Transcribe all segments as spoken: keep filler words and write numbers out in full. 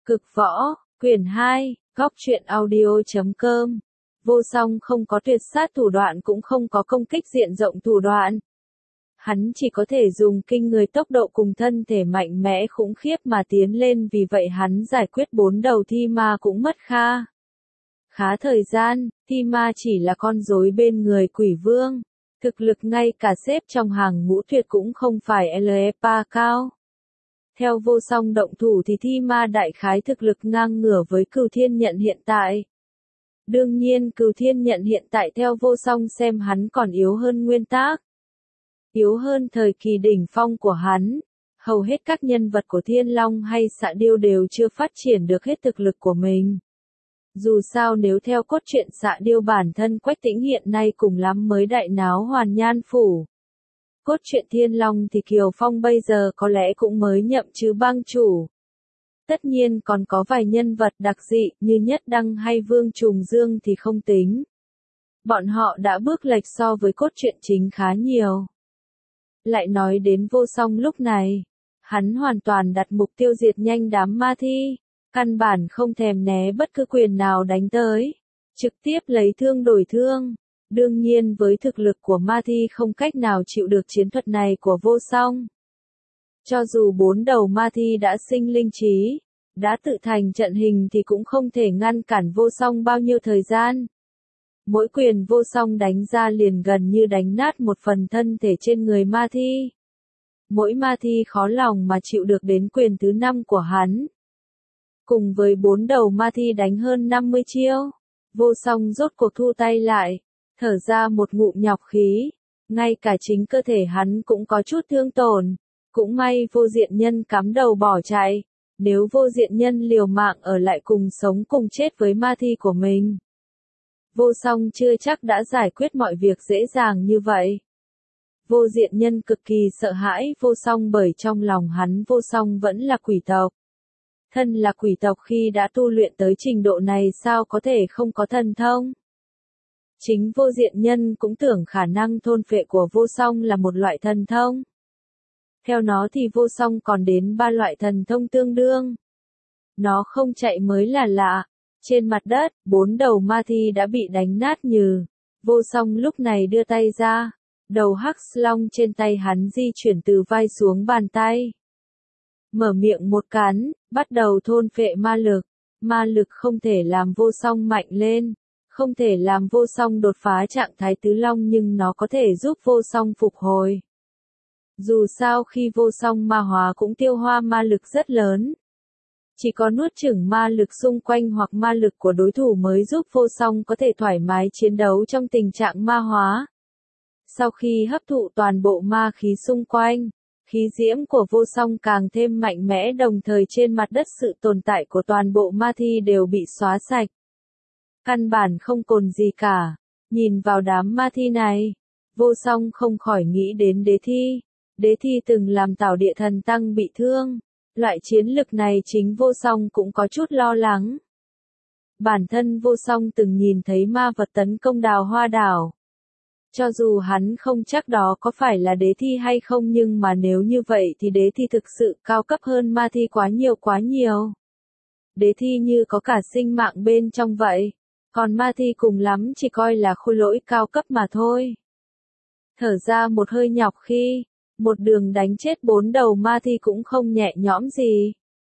Cực võ, quyển hai, góc truyện audio chấm com. Vô song không có tuyệt sát thủ đoạn cũng không có công kích diện rộng thủ đoạn. Hắn chỉ có thể dùng kinh người tốc độ cùng thân thể mạnh mẽ khủng khiếp mà tiến lên, vì vậy hắn giải quyết bốn đầu thi ma cũng mất kha khá thời gian. Thi ma chỉ là con rối bên người quỷ vương. Thực lực ngay cả xếp trong hàng ngũ tuyệt cũng không phải lờ e pê a cao. Theo vô song động thủ thì thi ma đại khái thực lực ngang ngửa với Cửu Thiên Nhận hiện tại. Đương nhiên Cửu Thiên Nhận hiện tại theo vô song xem hắn còn yếu hơn nguyên tác. Yếu hơn thời kỳ đỉnh phong của hắn. Hầu hết các nhân vật của Thiên Long hay Xạ Điêu đều chưa phát triển được hết thực lực của mình. Dù sao nếu theo cốt truyện Xạ Điêu bản thân Quách Tĩnh hiện nay cùng lắm mới đại náo Hoàn Nhan Phủ. Cốt truyện Thiên Long thì Kiều Phong bây giờ có lẽ cũng mới nhậm chức bang chủ. Tất nhiên còn có vài nhân vật đặc dị như Nhất Đăng hay Vương Trùng Dương thì không tính. Bọn họ đã bước lệch so với cốt truyện chính khá nhiều. Lại nói đến vô song lúc này, hắn hoàn toàn đặt mục tiêu diệt nhanh đám ma thi, căn bản không thèm né bất cứ quyền nào đánh tới, trực tiếp lấy thương đổi thương. Đương nhiên với thực lực của ma thi không cách nào chịu được chiến thuật này của vô song. Cho dù bốn đầu ma thi đã sinh linh trí, đã tự thành trận hình thì cũng không thể ngăn cản vô song bao nhiêu thời gian. Mỗi quyền vô song đánh ra liền gần như đánh nát một phần thân thể trên người ma thi. Mỗi ma thi khó lòng mà chịu được đến quyền thứ năm của hắn. Cùng với bốn đầu ma thi đánh hơn năm mươi chiêu, vô song rốt cuộc thu tay lại, thở ra một ngụm nhọc khí. Ngay cả chính cơ thể hắn cũng có chút thương tổn. Cũng may vô diện nhân cắm đầu bỏ chạy. Nếu vô diện nhân liều mạng ở lại cùng sống cùng chết với ma thi của mình, vô song chưa chắc đã giải quyết mọi việc dễ dàng như vậy. Vô diện nhân cực kỳ sợ hãi vô song bởi trong lòng hắn vô song vẫn là quỷ tộc. Thân là quỷ tộc khi đã tu luyện tới trình độ này sao có thể không có thần thông. Chính vô diện nhân cũng tưởng khả năng thôn phệ của vô song là một loại thần thông. Theo nó thì vô song còn đến ba loại thần thông tương đương. Nó không chạy mới là lạ. Trên mặt đất, bốn đầu ma thi đã bị đánh nát nhừ. Vô song lúc này đưa tay ra. Đầu hắc long trên tay hắn di chuyển từ vai xuống bàn tay. Mở miệng một cắn, bắt đầu thôn phệ ma lực. Ma lực không thể làm vô song mạnh lên. Không thể làm vô song đột phá trạng thái tứ long nhưng nó có thể giúp vô song phục hồi. Dù sao khi vô song ma hóa cũng tiêu hoa ma lực rất lớn. Chỉ có nuốt chửng ma lực xung quanh hoặc ma lực của đối thủ mới giúp vô song có thể thoải mái chiến đấu trong tình trạng ma hóa. Sau khi hấp thụ toàn bộ ma khí xung quanh, khí diễm của vô song càng thêm mạnh mẽ, đồng thời trên mặt đất sự tồn tại của toàn bộ ma thi đều bị xóa sạch. Căn bản không còn gì cả. Nhìn vào đám ma thi này, vô song không khỏi nghĩ đến đế thi. Đế thi từng làm Tảo Địa Thần Tăng bị thương. Loại chiến lực này chính vô song cũng có chút lo lắng. Bản thân vô song từng nhìn thấy ma vật tấn công Đào Hoa Đảo. Cho dù hắn không chắc đó có phải là đế thi hay không, nhưng mà nếu như vậy thì đế thi thực sự cao cấp hơn ma thi quá nhiều quá nhiều. Đế thi như có cả sinh mạng bên trong vậy. Còn ma thi cùng lắm chỉ coi là khôi lỗi cao cấp mà thôi. Thở ra một hơi nhọc khi, một đường đánh chết bốn đầu ma thi cũng không nhẹ nhõm gì.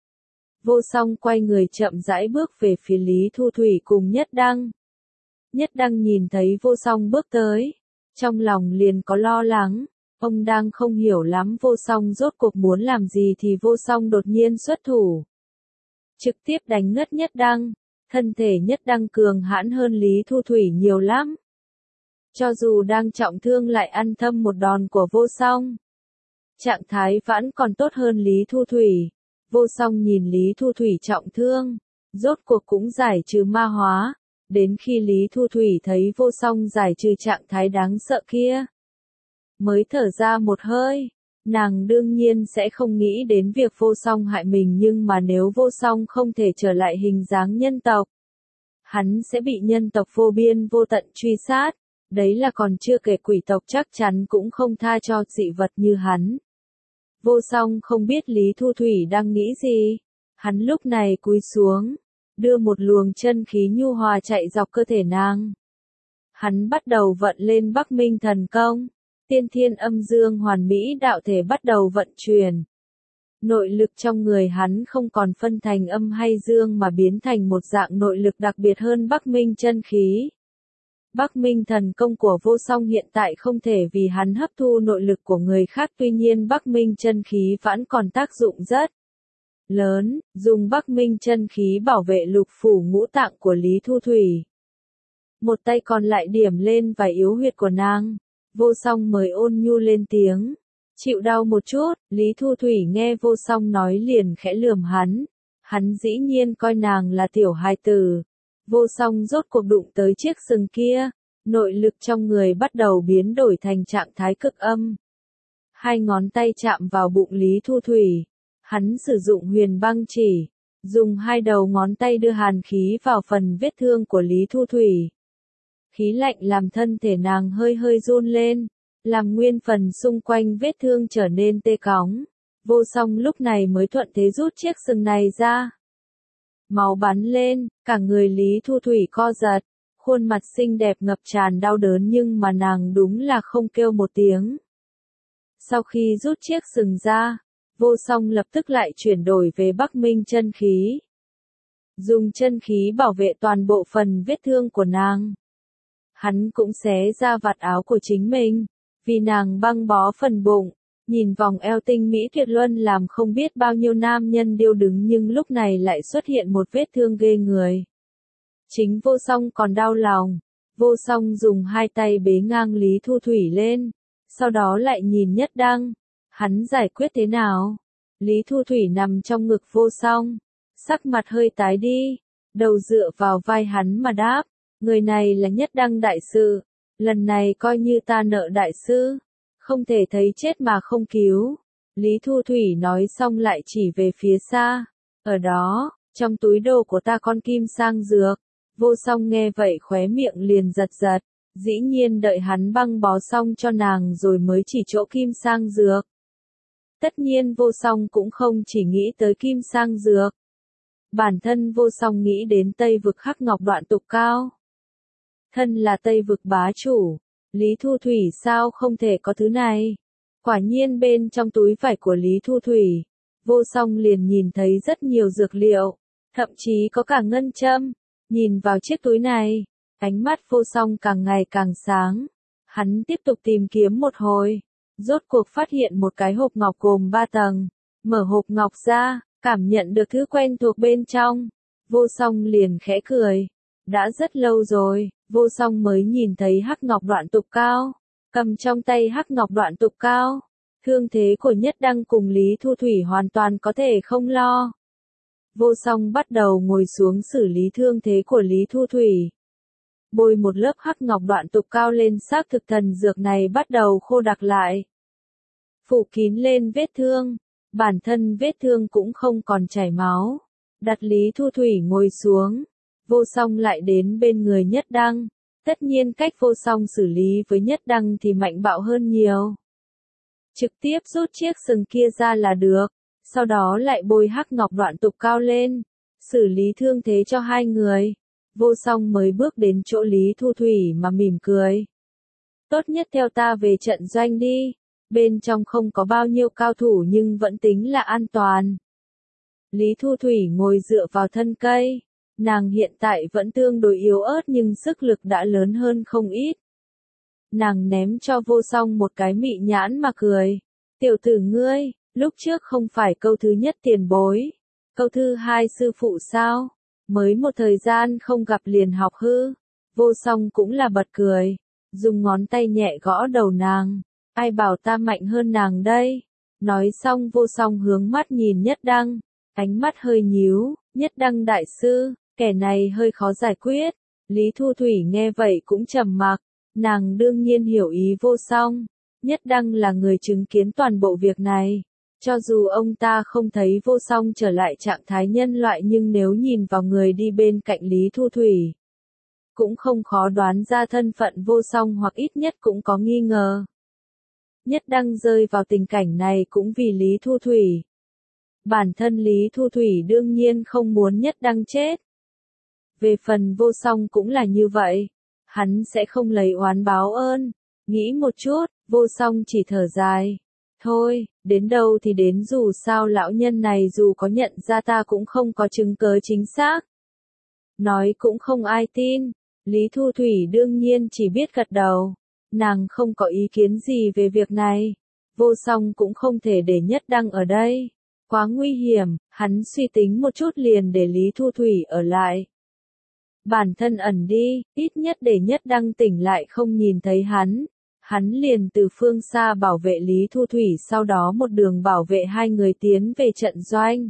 Vô song quay người chậm rãi bước về phía Lý Thu Thủy cùng Nhất Đăng. Nhất Đăng nhìn thấy vô song bước tới, trong lòng liền có lo lắng. Ông đang không hiểu lắm vô song rốt cuộc muốn làm gì thì vô song đột nhiên xuất thủ. Trực tiếp đánh ngất Nhất Đăng. Thân thể Nhất Đăng cường hãn hơn Lý Thu Thủy nhiều lắm. Cho dù đang trọng thương lại ăn thâm một đòn của vô song. Trạng thái vẫn còn tốt hơn Lý Thu Thủy. Vô song nhìn Lý Thu Thủy trọng thương, rốt cuộc cũng giải trừ ma hóa. Đến khi Lý Thu Thủy thấy vô song giải trừ trạng thái đáng sợ kia, mới thở ra một hơi. Nàng đương nhiên sẽ không nghĩ đến việc vô song hại mình, nhưng mà nếu vô song không thể trở lại hình dáng nhân tộc, hắn sẽ bị nhân tộc vô biên vô tận truy sát. Đấy là còn chưa kể quỷ tộc chắc chắn cũng không tha cho dị vật như hắn. Vô song không biết Lý Thu Thủy đang nghĩ gì. Hắn lúc này cúi xuống, đưa một luồng chân khí nhu hòa chạy dọc cơ thể nàng. Hắn bắt đầu vận lên Bắc Minh thần công, tiên thiên âm dương hoàn mỹ đạo thể bắt đầu vận chuyển. Nội lực trong người hắn không còn phân thành âm hay dương mà biến thành một dạng nội lực đặc biệt hơn Bắc Minh chân khí. Bắc Minh thần công của Vô Song hiện tại không thể vì hắn hấp thu nội lực của người khác, tuy nhiên Bắc Minh chân khí vẫn còn tác dụng rất lớn, dùng Bắc Minh chân khí bảo vệ lục phủ ngũ tạng của Lý Thu Thủy. Một tay còn lại điểm lên vài yếu huyệt của nàng, Vô Song mới ôn nhu lên tiếng. Chịu đau một chút, Lý Thu Thủy nghe Vô Song nói liền khẽ lườm hắn. Hắn dĩ nhiên coi nàng là tiểu hài tử. Vô Song rốt cuộc đụng tới chiếc sừng kia, nội lực trong người bắt đầu biến đổi thành trạng thái cực âm. Hai ngón tay chạm vào bụng Lý Thu Thủy. Hắn sử dụng huyền băng chỉ, dùng hai đầu ngón tay đưa hàn khí vào phần vết thương của Lý Thu Thủy. Khí lạnh làm thân thể nàng hơi hơi run lên, làm nguyên phần xung quanh vết thương trở nên tê cóng. Vô Song lúc này mới thuận thế rút chiếc sừng này ra. Máu bắn lên, cả người Lý Thu Thủy co giật, khuôn mặt xinh đẹp ngập tràn đau đớn nhưng mà nàng đúng là không kêu một tiếng. Sau khi rút chiếc sừng ra, Vô Song lập tức lại chuyển đổi về Bắc Minh chân khí. Dùng chân khí bảo vệ toàn bộ phần vết thương của nàng. Hắn cũng xé ra vạt áo của chính mình, vì nàng băng bó phần bụng, nhìn vòng eo tinh mỹ tuyệt luân làm không biết bao nhiêu nam nhân điêu đứng nhưng lúc này lại xuất hiện một vết thương ghê người. Chính Vô Song còn đau lòng, Vô Song dùng hai tay bế ngang Lý Thu Thủy lên, sau đó lại nhìn Nhất Đăng, hắn giải quyết thế nào? Lý Thu Thủy nằm trong ngực Vô Song, sắc mặt hơi tái đi, đầu dựa vào vai hắn mà đáp, người này là Nhất Đăng đại sư, lần này coi như ta nợ đại sư, không thể thấy chết mà không cứu. Lý Thu Thủy nói xong lại chỉ về phía xa, ở đó, trong túi đồ của ta con kim sang dược. Vô Song nghe vậy khóe miệng liền giật giật, dĩ nhiên đợi hắn băng bó xong cho nàng rồi mới chỉ chỗ kim sang dược. Tất nhiên Vô Song cũng không chỉ nghĩ tới kim sang dược. Bản thân Vô Song nghĩ đến Tây vực Hắc Ngọc Đoạn Tục Cao. Thân là Tây vực bá chủ, Lý Thu Thủy sao không thể có thứ này? Quả nhiên bên trong túi vải của Lý Thu Thủy, Vô Song liền nhìn thấy rất nhiều dược liệu, thậm chí có cả ngân châm. Nhìn vào chiếc túi này, ánh mắt Vô Song càng ngày càng sáng. Hắn tiếp tục tìm kiếm một hồi, rốt cuộc phát hiện một cái hộp ngọc gồm ba tầng. Mở hộp ngọc ra, cảm nhận được thứ quen thuộc bên trong. Vô Song liền khẽ cười. Đã rất lâu rồi, Vô Song mới nhìn thấy Hắc Ngọc Đoạn Tục Cao. Cầm trong tay Hắc Ngọc Đoạn Tục Cao. Thương thế của Nhất Đăng cùng Lý Thu Thủy hoàn toàn có thể không lo. Vô Song bắt đầu ngồi xuống xử lý thương thế của Lý Thu Thủy. Bôi một lớp Hắc Ngọc Đoạn Tục Cao lên xác thực thần dược này bắt đầu khô đặc lại. Phủ kín lên vết thương, bản thân vết thương cũng không còn chảy máu. Đặt Lý Thu Thủy ngồi xuống, Vô Song lại đến bên người Nhất Đăng. Tất nhiên cách Vô Song xử lý với Nhất Đăng thì mạnh bạo hơn nhiều. Trực tiếp rút chiếc sừng kia ra là được. Sau đó lại bôi Hắc Ngọc Đoạn Tục Cao lên, xử lý thương thế cho hai người. Vô Song mới bước đến chỗ Lý Thu Thủy mà mỉm cười. Tốt nhất theo ta về trận doanh đi, bên trong không có bao nhiêu cao thủ nhưng vẫn tính là an toàn. Lý Thu Thủy ngồi dựa vào thân cây, nàng hiện tại vẫn tương đối yếu ớt nhưng sức lực đã lớn hơn không ít. Nàng ném cho Vô Song một cái mị nhãn mà cười. Tiểu tử ngươi, lúc trước không phải câu thứ nhất tiền bối, câu thứ hai sư phụ sao? Mới một thời gian không gặp liền học hư. Vô Song cũng là bật cười, dùng ngón tay nhẹ gõ đầu nàng. Ai bảo ta mạnh hơn nàng đây? Nói xong Vô Song hướng mắt nhìn Nhất Đăng, ánh mắt hơi nhíu. Nhất Đăng đại sư, kẻ này hơi khó giải quyết. Lý Thu Thủy nghe vậy cũng trầm mặc, nàng đương nhiên hiểu ý Vô Song. Nhất Đăng là người chứng kiến toàn bộ việc này. Cho dù ông ta không thấy Vô Song trở lại trạng thái nhân loại nhưng nếu nhìn vào người đi bên cạnh Lý Thu Thủy, cũng không khó đoán ra thân phận Vô Song hoặc ít nhất cũng có nghi ngờ. Nhất Đăng rơi vào tình cảnh này cũng vì Lý Thu Thủy. Bản thân Lý Thu Thủy đương nhiên không muốn Nhất Đăng chết. Về phần Vô Song cũng là như vậy. Hắn sẽ không lấy oán báo ơn. Nghĩ một chút, Vô Song chỉ thở dài. Thôi, đến đâu thì đến, dù sao lão nhân này dù có nhận ra ta cũng không có chứng cớ chính xác. Nói cũng không ai tin. Lý Thu Thủy đương nhiên chỉ biết gật đầu. Nàng không có ý kiến gì về việc này. Vô Song cũng không thể để Nhất Đăng ở đây. Quá nguy hiểm, hắn suy tính một chút liền để Lý Thu Thủy ở lại. Bản thân ẩn đi, ít nhất để Nhất Đăng tỉnh lại không nhìn thấy hắn. Hắn liền từ phương xa bảo vệ Lý Thu Thủy, sau đó một đường bảo vệ hai người tiến về trận doanh.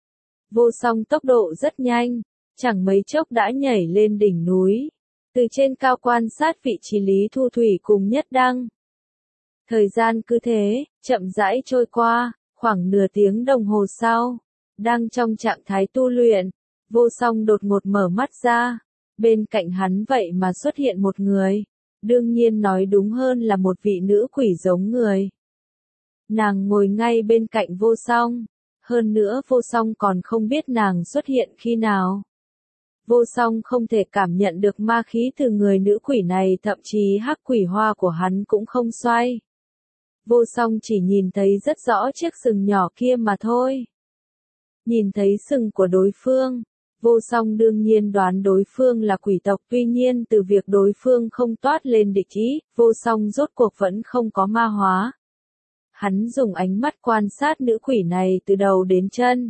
Vô Song tốc độ rất nhanh, chẳng mấy chốc đã nhảy lên đỉnh núi. Từ trên cao quan sát vị trí Lý Thu Thủy cùng Nhất Đăng. Thời gian cứ thế, chậm rãi trôi qua, khoảng nửa tiếng đồng hồ sau. Đang trong trạng thái tu luyện, Vô Song đột ngột mở mắt ra. Bên cạnh hắn vậy mà xuất hiện một người. Đương nhiên nói đúng hơn là một vị nữ quỷ giống người. Nàng ngồi ngay bên cạnh Vô Song. Hơn nữa Vô Song còn không biết nàng xuất hiện khi nào. Vô Song không thể cảm nhận được ma khí từ người nữ quỷ này, thậm chí hắc quỷ hoa của hắn cũng không xoay. Vô Song chỉ nhìn thấy rất rõ chiếc sừng nhỏ kia mà thôi. Nhìn thấy sừng của đối phương, Vô Song đương nhiên đoán đối phương là quỷ tộc, tuy nhiên từ việc đối phương không toát lên địch ý, Vô Song rốt cuộc vẫn không có ma hóa. Hắn dùng ánh mắt quan sát nữ quỷ này từ đầu đến chân.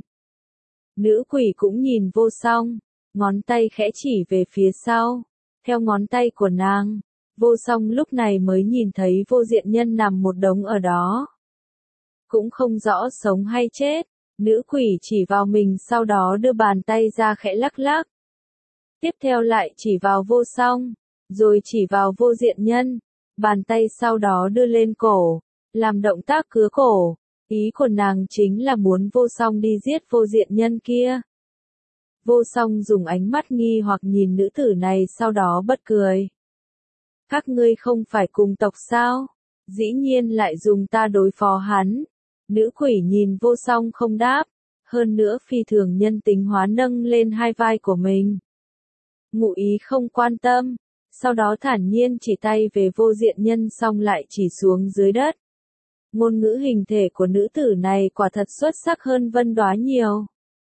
Nữ quỷ cũng nhìn Vô Song, ngón tay khẽ chỉ về phía sau. Theo ngón tay của nàng, Vô Song lúc này mới nhìn thấy Vô Diện Nhân nằm một đống ở đó. Cũng không rõ sống hay chết. Nữ quỷ chỉ vào mình, sau đó đưa bàn tay ra khẽ lắc lắc. Tiếp theo lại chỉ vào Vô Song, rồi chỉ vào Vô Diện Nhân. Bàn tay sau đó đưa lên cổ, làm động tác cứa cổ. Ý của nàng chính là muốn Vô Song đi giết Vô Diện Nhân kia. Vô Song dùng ánh mắt nghi hoặc nhìn nữ tử này, sau đó bật cười. Các ngươi không phải cùng tộc sao? Dĩ nhiên lại dùng ta đối phó hắn. Nữ quỷ nhìn Vô Song không đáp, hơn nữa phi thường nhân tính hóa nâng lên hai vai của mình. Ngụ ý không quan tâm, sau đó thản nhiên chỉ tay về Vô Diện Nhân, xong lại chỉ xuống dưới đất. Ngôn ngữ hình thể của nữ tử này quả thật xuất sắc hơn Vân Đóa nhiều.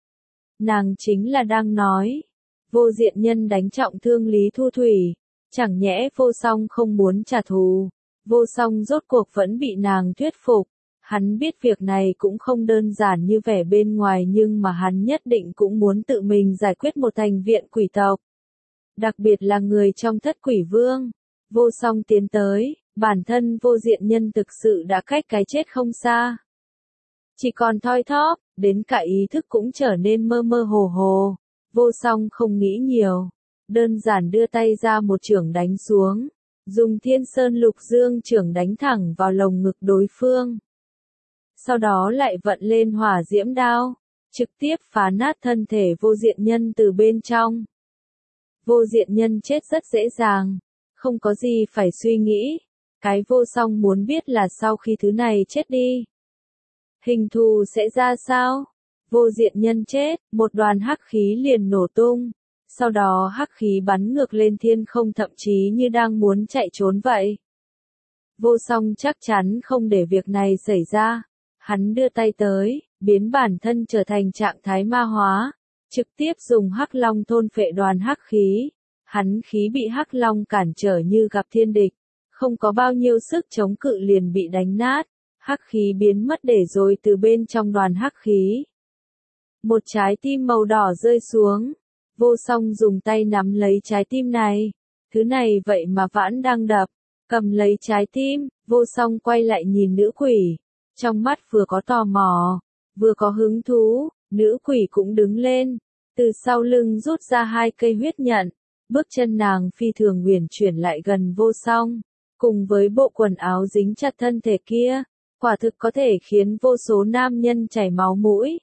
Nàng chính là đang nói, Vô Diện Nhân đánh trọng thương Lý Thu Thủy, chẳng nhẽ Vô Song không muốn trả thù. Vô Song rốt cuộc vẫn bị nàng thuyết phục. Hắn biết việc này cũng không đơn giản như vẻ bên ngoài, nhưng mà hắn nhất định cũng muốn tự mình giải quyết một thành viện quỷ tộc. Đặc biệt là người trong Thất Quỷ Vương. Vô Song tiến tới, bản thân Vô Diện Nhân thực sự đã cách cái chết không xa. Chỉ còn thoi thóp, đến cả ý thức cũng trở nên mơ mơ hồ hồ. Vô Song không nghĩ nhiều, đơn giản đưa tay ra một chưởng đánh xuống, dùng Thiên Sơn Lục Dương chưởng đánh thẳng vào lồng ngực đối phương. Sau đó lại vận lên hỏa diễm đao, trực tiếp phá nát thân thể Vô Diện Nhân từ bên trong. Vô Diện Nhân chết rất dễ dàng, không có gì phải suy nghĩ. Cái Vô Song muốn biết là sau khi thứ này chết đi, hình thù sẽ ra sao? Vô Diện Nhân chết, một đoàn hắc khí liền nổ tung, sau đó hắc khí bắn ngược lên thiên không, thậm chí như đang muốn chạy trốn vậy. Vô Song chắc chắn không để việc này xảy ra. Hắn đưa tay tới, biến bản thân trở thành trạng thái ma hóa, trực tiếp dùng hắc long thôn phệ đoàn hắc khí. Hắn khí bị hắc long cản trở như gặp thiên địch, không có bao nhiêu sức chống cự liền bị đánh nát, hắc khí biến mất để rồi từ bên trong đoàn hắc khí. Một trái tim màu đỏ rơi xuống, Vô Song dùng tay nắm lấy trái tim này, thứ này vậy mà vẫn đang đập, cầm lấy trái tim, Vô Song quay lại nhìn nữ quỷ. Trong mắt vừa có tò mò, vừa có hứng thú, nữ quỷ cũng đứng lên, từ sau lưng rút ra hai cây huyết nhận, bước chân nàng phi thường uyển chuyển lại gần Vô Song, cùng với bộ quần áo dính chặt thân thể kia, quả thực có thể khiến vô số nam nhân chảy máu mũi.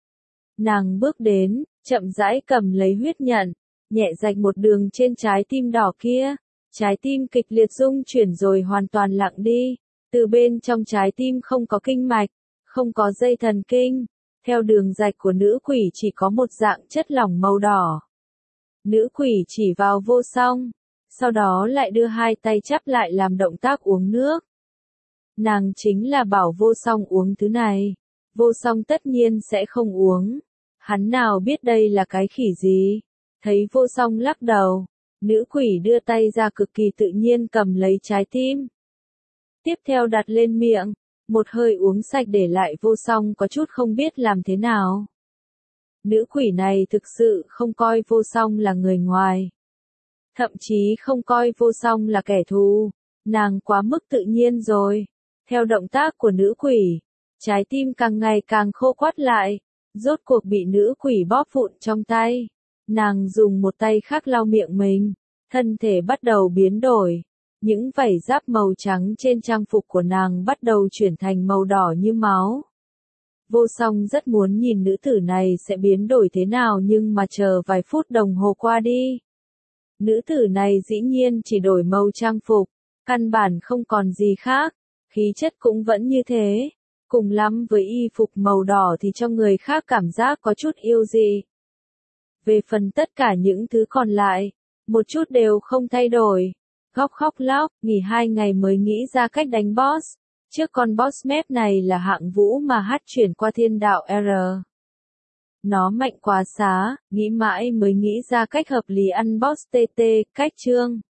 Nàng bước đến, chậm rãi cầm lấy huyết nhận, nhẹ rạch một đường trên trái tim đỏ kia, trái tim kịch liệt rung chuyển rồi hoàn toàn lặng đi. Từ bên trong trái tim không có kinh mạch, không có dây thần kinh, Theo đường rạch của nữ quỷ chỉ có một dạng chất lỏng màu đỏ. Nữ quỷ chỉ vào Vô Song, sau đó lại đưa hai tay chắp lại làm động tác uống nước. Nàng chính là bảo Vô Song uống thứ này. Vô Song tất nhiên sẽ không uống. Hắn nào biết đây là cái khỉ gì. Thấy Vô Song lắc đầu, nữ quỷ đưa tay ra cực kỳ tự nhiên cầm lấy trái tim. Tiếp theo đặt lên miệng, một hơi uống sạch để lại Vô Song có chút không biết làm thế nào. Nữ quỷ này thực sự không coi Vô Song là người ngoài. Thậm chí không coi Vô Song là kẻ thù. Nàng quá mức tự nhiên rồi. Theo động tác của nữ quỷ, trái tim càng ngày càng khô quắt lại, rốt cuộc bị nữ quỷ bóp vụn trong tay. Nàng dùng một tay khác lau miệng mình, thân thể bắt đầu biến đổi. Những vảy giáp màu trắng trên trang phục của nàng bắt đầu chuyển thành màu đỏ như máu. Vô Song rất muốn nhìn nữ tử này sẽ biến đổi thế nào nhưng mà chờ vài phút đồng hồ qua đi. Nữ tử này dĩ nhiên chỉ đổi màu trang phục, căn bản không còn gì khác, khí chất cũng vẫn như thế. Cùng lắm với y phục màu đỏ thì cho người khác cảm giác có chút yêu dị. Về phần tất cả những thứ còn lại, một chút đều không thay đổi. Góc khóc lóc, nghỉ hai ngày mới nghĩ ra cách đánh boss. Trước con boss map này là hạng vũ mà hát chuyển qua thiên đạo R. Nó mạnh quá xá, nghĩ mãi mới nghĩ ra cách hợp lý ăn boss tê tê, cách chương.